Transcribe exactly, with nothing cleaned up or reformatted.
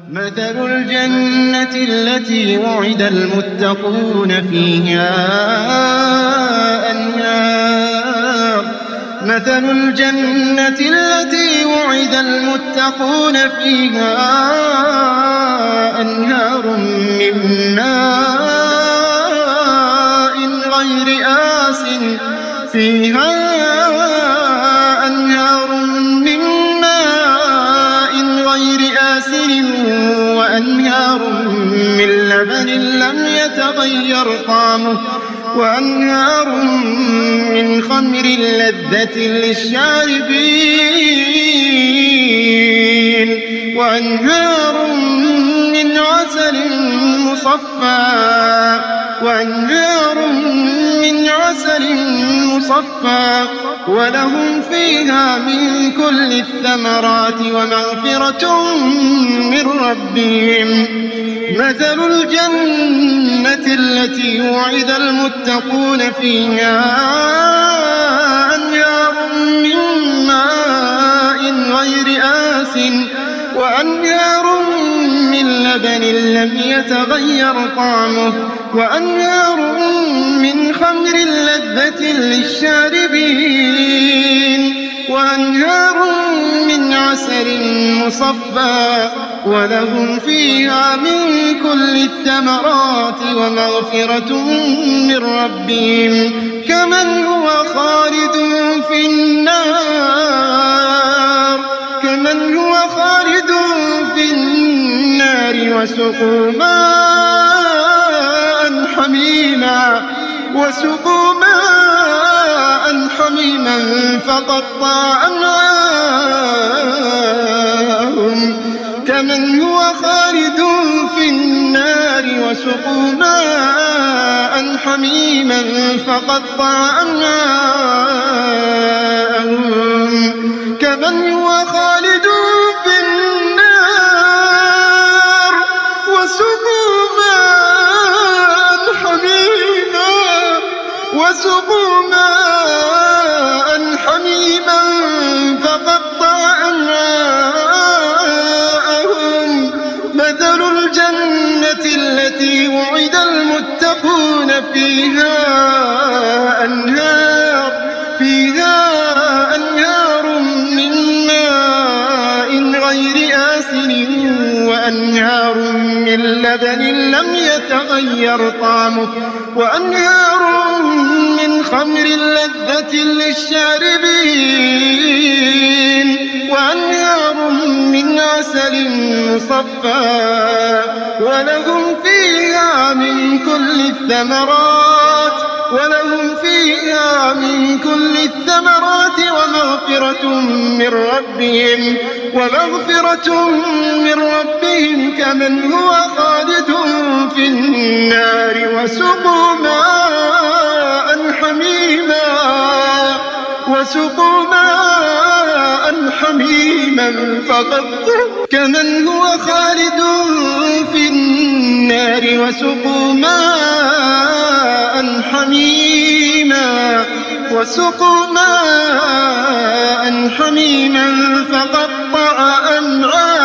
مثل الجنة التي وعد المتقون فيها أنهار مثل الجنة التي وعد المتقون فيها أنهار من ماء غير آس فيها أنهار من ماء غير آسن وأنهار من لبن لم يتغير طعمه وأنهار من خمر لذة للشاربين وأنهار من عسل مصفى وأنهار من عسل مصفى ولهم فيها من كل الثمرات ومغفرة من ربهم مثل الجنة التي وعد المتقون فيها أنهار من ماء غير آس وأنهار من لبن لم يتغير طعمه وأنهار من خمر لذة للشاربين وأنهار من عسل مصفى ولهم فيها من كل الثمرات ومغفرة من ربهم كمن هو خالد في النار كمن هو خالد في النار وسقوا ماء حميما وسقوا ماء حميما فقطع أمعاءهم كمن هو خالد في النار وسقوا ماء حميما فقطع أمعاءهم كمن هو خالد في النار وسقوا ماء حميما وسقوا ماء حميما فقطع أمعاءهم مثل الجنة التي وعد المتقون فيها أنهار فيها أنهار من ماء غير آسن وأنهار من لبن لم يتغير طعمه وأنهار من خمر لذة للشاربين وأنهار من عسل مصفى ولهم فيها من كل الثمرات ولهم فيها من كل الثمرات ومغفرة من ربهم ومغفرة من ربهم كمن هو خالد في النار وسقوا ماء حميما وسقوا ماء حميما فقطع كمن هو خالد في النار وسقوا ماء حميما وسقوا ماء حميما فقطع أمعاءهم